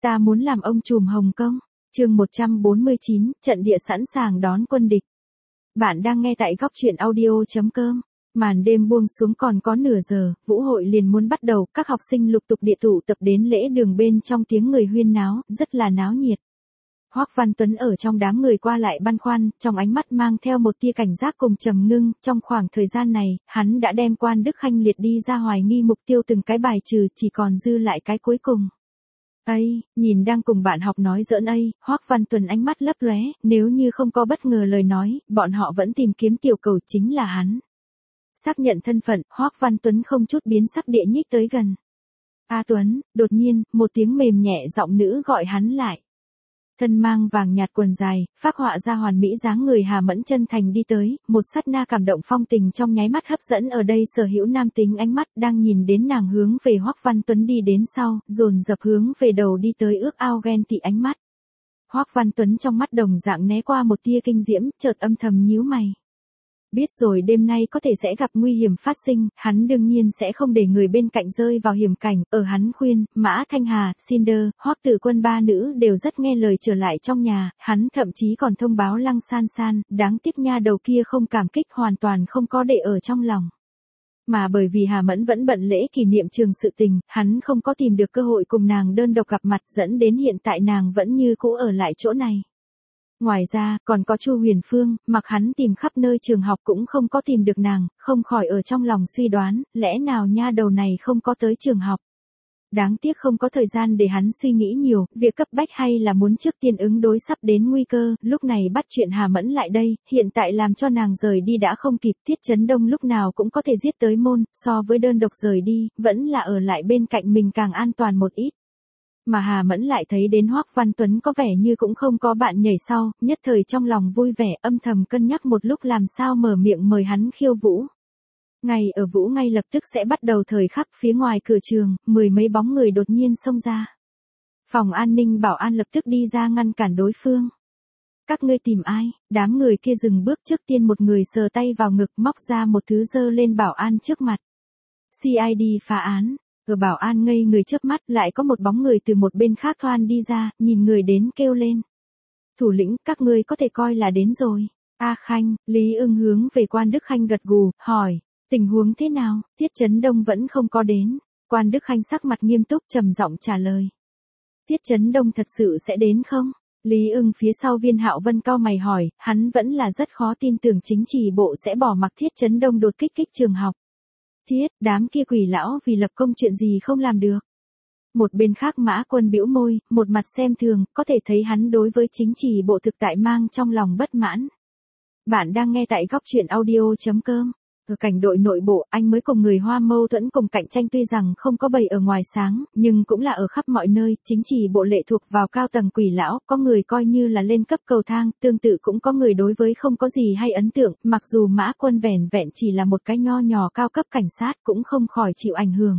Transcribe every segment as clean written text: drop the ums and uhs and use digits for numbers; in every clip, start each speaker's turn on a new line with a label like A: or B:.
A: ta muốn làm ông trùm Hồng Kông. Chương 149, trận địa sẵn sàng đón quân địch. Bạn đang nghe tại góc truyện audio.com. Màn đêm buông xuống còn có nửa giờ, vũ hội liền muốn bắt đầu, các học sinh lục tục địa tụ tập đến lễ đường bên trong tiếng người huyên náo, rất là náo nhiệt. Hoắc Văn Tuấn ở trong đám người qua lại băn khoăn, trong ánh mắt mang theo một tia cảnh giác cùng trầm ngưng, trong khoảng thời gian này, hắn đã đem Quan Đức Khanh liệt đi ra hoài nghi mục tiêu từng cái bài trừ, chỉ còn dư lại cái cuối cùng. Ây, nhìn đang cùng bạn học nói giỡn ấy, Hoắc Văn Tuấn ánh mắt lấp lóe, nếu như không có bất ngờ lời nói, bọn họ vẫn tìm kiếm tiểu cầu chính là hắn. Xác nhận thân phận, Hoắc Văn Tuấn không chút biến sắc địa nhích tới gần. A Tuấn, đột nhiên, một tiếng mềm nhẹ giọng nữ gọi hắn lại. Thân mang vàng nhạt quần dài, phác họa ra hoàn mỹ dáng người Hà Mẫn chân thành đi tới, một sát na cảm động phong tình trong nháy mắt hấp dẫn ở đây sở hữu nam tính ánh mắt đang nhìn đến nàng hướng về Hoắc Văn Tuấn đi đến sau, dồn dập hướng về đầu đi tới ước ao ghen tị ánh mắt. Hoắc Văn Tuấn trong mắt đồng dạng né qua một tia kinh diễm, chợt âm thầm nhíu mày. Biết rồi đêm nay có thể sẽ gặp nguy hiểm phát sinh, hắn đương nhiên sẽ không để người bên cạnh rơi vào hiểm cảnh, ở hắn khuyên, Mã Thanh Hà, Cinder, Hoắc Tử Quân ba nữ đều rất nghe lời trở lại trong nhà, hắn thậm chí còn thông báo Lăng San San, đáng tiếc nha đầu kia không cảm kích hoàn toàn không có để ở trong lòng. Mà bởi vì Hà Mẫn vẫn bận lễ kỷ niệm trường sự tình, hắn không có tìm được cơ hội cùng nàng đơn độc gặp mặt dẫn đến hiện tại nàng vẫn như cũ ở lại chỗ này. Ngoài ra, còn có Chu Huyền Phương, mặc hắn tìm khắp nơi trường học cũng không có tìm được nàng, không khỏi ở trong lòng suy đoán, lẽ nào nha đầu này không có tới trường học. Đáng tiếc không có thời gian để hắn suy nghĩ nhiều, việc cấp bách hay là muốn trước tiên ứng đối sắp đến nguy cơ, lúc này bắt chuyện Hà Mẫn lại đây, hiện tại làm cho nàng rời đi đã không kịp, Tiết Chấn Đông lúc nào cũng có thể giết tới môn, so với đơn độc rời đi, vẫn là ở lại bên cạnh mình càng an toàn một ít. Mà Hà Mẫn lại thấy đến Hoắc Văn Tuấn có vẻ như cũng không có bạn nhảy sau, nhất thời trong lòng vui vẻ âm thầm cân nhắc một lúc làm sao mở miệng mời hắn khiêu vũ. Ngày ở vũ ngay lập tức sẽ bắt đầu thời khắc phía ngoài cửa trường, mười mấy bóng người đột nhiên xông ra. Phòng an ninh bảo an lập tức đi ra ngăn cản đối phương. Các ngươi tìm ai? Đám người kia dừng bước trước tiên một người sờ tay vào ngực móc ra một thứ dơ lên bảo an trước mặt. CID phá án. Ở bảo an ngây người chớp mắt lại có một bóng người từ một bên khác thoăn đi ra, nhìn người đến kêu lên. Thủ lĩnh, các ngươi có thể coi là đến rồi. A Khanh, Lý Ưng hướng về Quan Đức Khanh gật gù, hỏi, tình huống thế nào, Tiết Chấn Đông vẫn không có đến. Quan Đức Khanh sắc mặt nghiêm túc trầm giọng trả lời. Tiết Chấn Đông thật sự sẽ đến không? Lý Ưng phía sau Viên Hạo Vân cau mày hỏi, hắn vẫn là rất khó tin tưởng chính trị bộ sẽ bỏ mặc Tiết Chấn Đông đột kích trường học. Thiết, đám kia quỷ lão vì lập công chuyện gì không làm được. Một bên khác Mã Quân bĩu môi, một mặt xem thường, có thể thấy hắn đối với chính trị bộ thực tại mang trong lòng bất mãn. Bạn đang nghe tại góc truyện audio.com. Ở cảnh đội nội bộ, anh mới cùng người Hoa mâu thuẫn cùng cạnh tranh tuy rằng không có bày ở ngoài sáng, nhưng cũng là ở khắp mọi nơi, chính trị bộ lệ thuộc vào cao tầng quỷ lão, có người coi như là lên cấp cầu thang, tương tự cũng có người đối với không có gì hay ấn tượng, mặc dù Mã Quân vẻn vẹn chỉ là một cái nho nhỏ cao cấp cảnh sát cũng không khỏi chịu ảnh hưởng.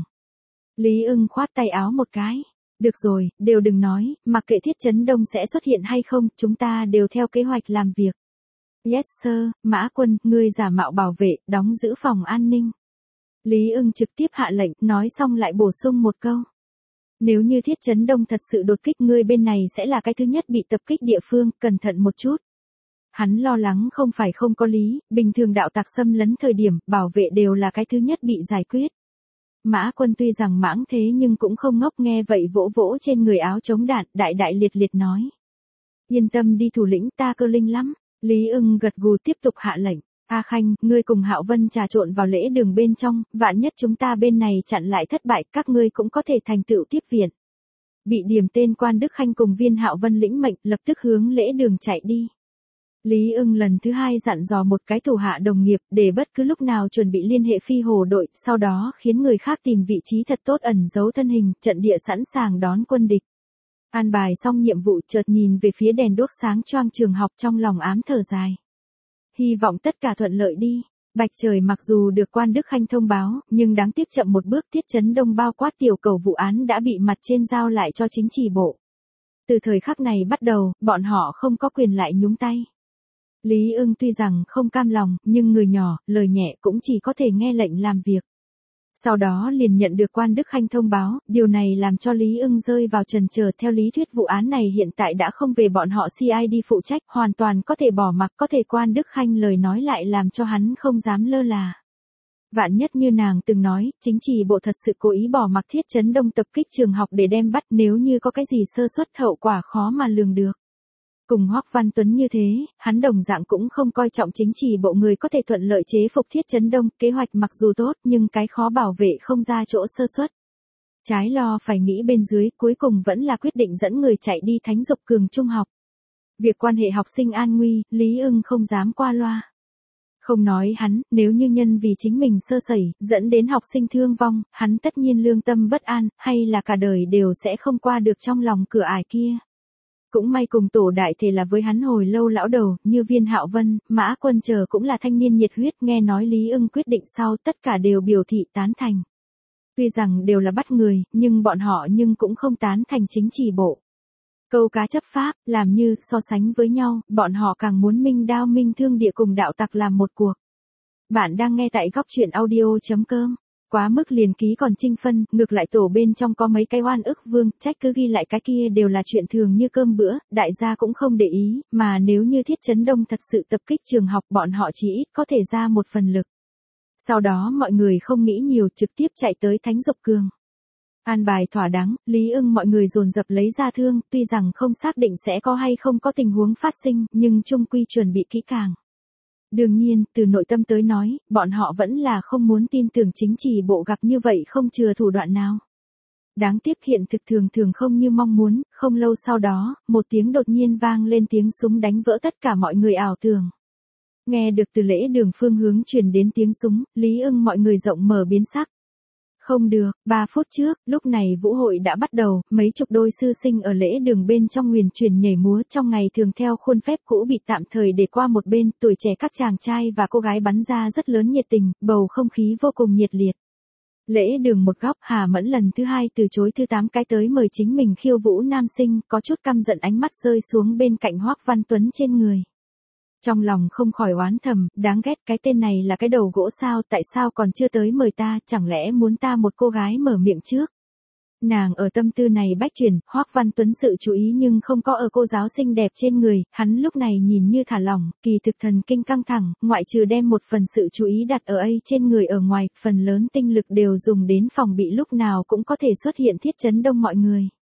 A: Lý Ưng khoát tay áo một cái. Được rồi, đều đừng nói, mặc kệ Tiết Chấn Đông sẽ xuất hiện hay không, chúng ta đều theo kế hoạch làm việc. Yes sir, Mã Quân, ngươi giả mạo bảo vệ, đóng giữ phòng an ninh. Lý Ưng trực tiếp hạ lệnh, nói xong lại bổ sung một câu. Nếu như Tiết Chấn Đông thật sự đột kích ngươi bên này sẽ là cái thứ nhất bị tập kích địa phương, cẩn thận một chút. Hắn lo lắng không phải không có lý, bình thường đạo tặc xâm lấn thời điểm, bảo vệ đều là cái thứ nhất bị giải quyết. Mã Quân tuy rằng mãng thế nhưng cũng không ngốc nghe vậy vỗ vỗ trên người áo chống đạn, đại đại liệt liệt nói. Yên tâm đi thủ lĩnh, ta cơ linh lắm. Lý Ưng gật gù tiếp tục hạ lệnh. A Khanh, ngươi cùng Hạo Vân trà trộn vào lễ đường bên trong, vạn nhất chúng ta bên này chặn lại thất bại, các ngươi cũng có thể thành tựu tiếp viện. Bị điểm tên Quan Đức Khanh cùng Viên Hạo Vân lĩnh mệnh, lập tức hướng lễ đường chạy đi. Lý Ưng lần thứ hai dặn dò một cái thủ hạ đồng nghiệp để bất cứ lúc nào chuẩn bị liên hệ phi hồ đội, sau đó khiến người khác tìm vị trí thật tốt ẩn giấu thân hình, trận địa sẵn sàng đón quân địch. An bài xong nhiệm vụ chợt nhìn về phía đèn đuốc sáng choang trường học trong lòng ám thở dài. Hy vọng tất cả thuận lợi đi. Bạch trời mặc dù được Quan Đức Khanh thông báo, nhưng đáng tiếc chậm một bước Tiết Chấn Đông bao quát tiểu cầu vụ án đã bị mặt trên giao lại cho chính trị bộ. Từ thời khắc này bắt đầu, bọn họ không có quyền lại nhúng tay. Lý Ưng tuy rằng không cam lòng, nhưng người nhỏ, lời nhẹ cũng chỉ có thể nghe lệnh làm việc. Sau đó liền nhận được Quan Đức Khanh thông báo, điều này làm cho Lý Ưng rơi vào chần chờ. Theo lý thuyết vụ án này hiện tại đã không về bọn họ CID phụ trách, hoàn toàn có thể bỏ mặc, có thể Quan Đức Khanh lời nói lại làm cho hắn không dám lơ là. Vạn nhất như nàng từng nói, chính trị bộ thật sự cố ý bỏ mặc Thiết Chấn Đông tập kích trường học để đem bắt, nếu như có cái gì sơ suất hậu quả khó mà lường được. Cùng Hoắc Văn Tuấn như thế, hắn đồng dạng cũng không coi trọng chính trị bộ người có thể thuận lợi chế phục Thiết Chấn Đông, kế hoạch mặc dù tốt nhưng cái khó bảo vệ không ra chỗ sơ suất. Trái lo phải nghĩ bên dưới, cuối cùng vẫn là quyết định dẫn người chạy đi Thánh Dục Cường trung học. Việc quan hệ học sinh an nguy, Lý Ưng không dám qua loa. Không nói hắn, nếu như nhân vì chính mình sơ sẩy, dẫn đến học sinh thương vong, hắn tất nhiên lương tâm bất an, hay là cả đời đều sẽ không qua được trong lòng cửa ải kia. Cũng may cùng tổ đại thể là với hắn hồi lâu lão đầu, như Viên Hạo Vân, Mã Quân chờ cũng là thanh niên nhiệt huyết, nghe nói Lý Ưng quyết định sau tất cả đều biểu thị tán thành. Tuy rằng đều là bắt người, nhưng bọn họ cũng không tán thành chính trị bộ. Câu cá chấp pháp, làm như so sánh với nhau, bọn họ càng muốn minh đao minh thương địa cùng đạo tặc làm một cuộc. Bạn đang nghe tại góc truyện audio.com. Quá mức liền ký còn trinh phân, ngược lại tổ bên trong có mấy cái oan ức vương, trách cứ ghi lại cái kia đều là chuyện thường như cơm bữa, đại gia cũng không để ý, mà nếu như Thiết Chấn Đông thật sự tập kích trường học bọn họ chỉ ít có thể ra một phần lực. Sau đó mọi người không nghĩ nhiều trực tiếp chạy tới Thánh Dục Cường. An bài thỏa đáng, Lý Ưng mọi người dồn dập lấy ra thương, tuy rằng không xác định sẽ có hay không có tình huống phát sinh, nhưng chung quy chuẩn bị kỹ càng. Đương nhiên, từ nội tâm tới nói, bọn họ vẫn là không muốn tin tưởng chính trị bộ gặp như vậy không chừa thủ đoạn nào. Đáng tiếc hiện thực thường không như mong muốn, không lâu sau đó, một tiếng đột nhiên vang lên, tiếng súng đánh vỡ tất cả mọi người ảo tưởng. Nghe được từ lễ đường phương hướng truyền đến tiếng súng, Lý Ưng mọi người rộng mở biến sắc. Không được, 3 phút trước, lúc này vũ hội đã bắt đầu, mấy chục đôi sư sinh ở lễ đường bên trong nguyền truyền nhảy múa trong ngày thường theo khuôn phép cũ bị tạm thời để qua một bên, tuổi trẻ các chàng trai và cô gái bắn ra rất lớn nhiệt tình, bầu không khí vô cùng nhiệt liệt. Lễ đường một góc, Hà Mẫn lần thứ 2 từ chối thứ 8 cái tới mời chính mình khiêu vũ nam sinh, có chút căm giận ánh mắt rơi xuống bên cạnh Hoắc Văn Tuấn trên người. Trong lòng không khỏi oán thầm, đáng ghét, cái tên này là cái đầu gỗ sao, tại sao còn chưa tới mời ta, chẳng lẽ muốn ta một cô gái mở miệng trước. Nàng ở tâm tư này bách chuyển, Hoắc Văn Tuấn sự chú ý nhưng không có ở cô giáo xinh đẹp trên người, hắn lúc này nhìn như thả lỏng, kỳ thực thần kinh căng thẳng, ngoại trừ đem một phần sự chú ý đặt ở trên người ở ngoài, phần lớn tinh lực đều dùng đến phòng bị lúc nào cũng có thể xuất hiện Thiết Chấn Đông mọi người.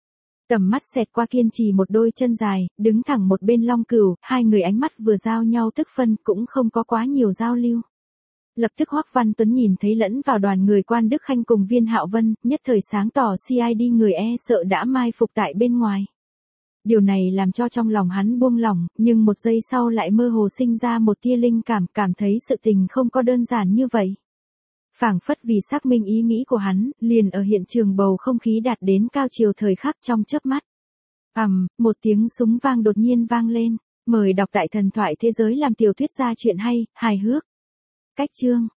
A: Tầm mắt xẹt qua kiên trì một đôi chân dài, đứng thẳng một bên Long Cửu, hai người ánh mắt vừa giao nhau tức phân, cũng không có quá nhiều giao lưu. Lập tức Hoắc Văn Tuấn nhìn thấy lẫn vào đoàn người Quan Đức Khanh cùng Viên Hạo Vân, nhất thời sáng tỏ CID người sợ đã mai phục tại bên ngoài. Điều này làm cho trong lòng hắn buông lỏng, nhưng một giây sau lại mơ hồ sinh ra một tia linh cảm thấy sự tình không có đơn giản như vậy. Phảng phất vì xác minh ý nghĩ của hắn, liền ở hiện trường bầu không khí đạt đến cao chiều thời khắc trong chớp mắt. Một tiếng súng vang đột nhiên vang lên, mời đọc tại Thần Thoại Thế Giới làm tiểu thuyết gia chuyện hay, hài hước. Cách chương,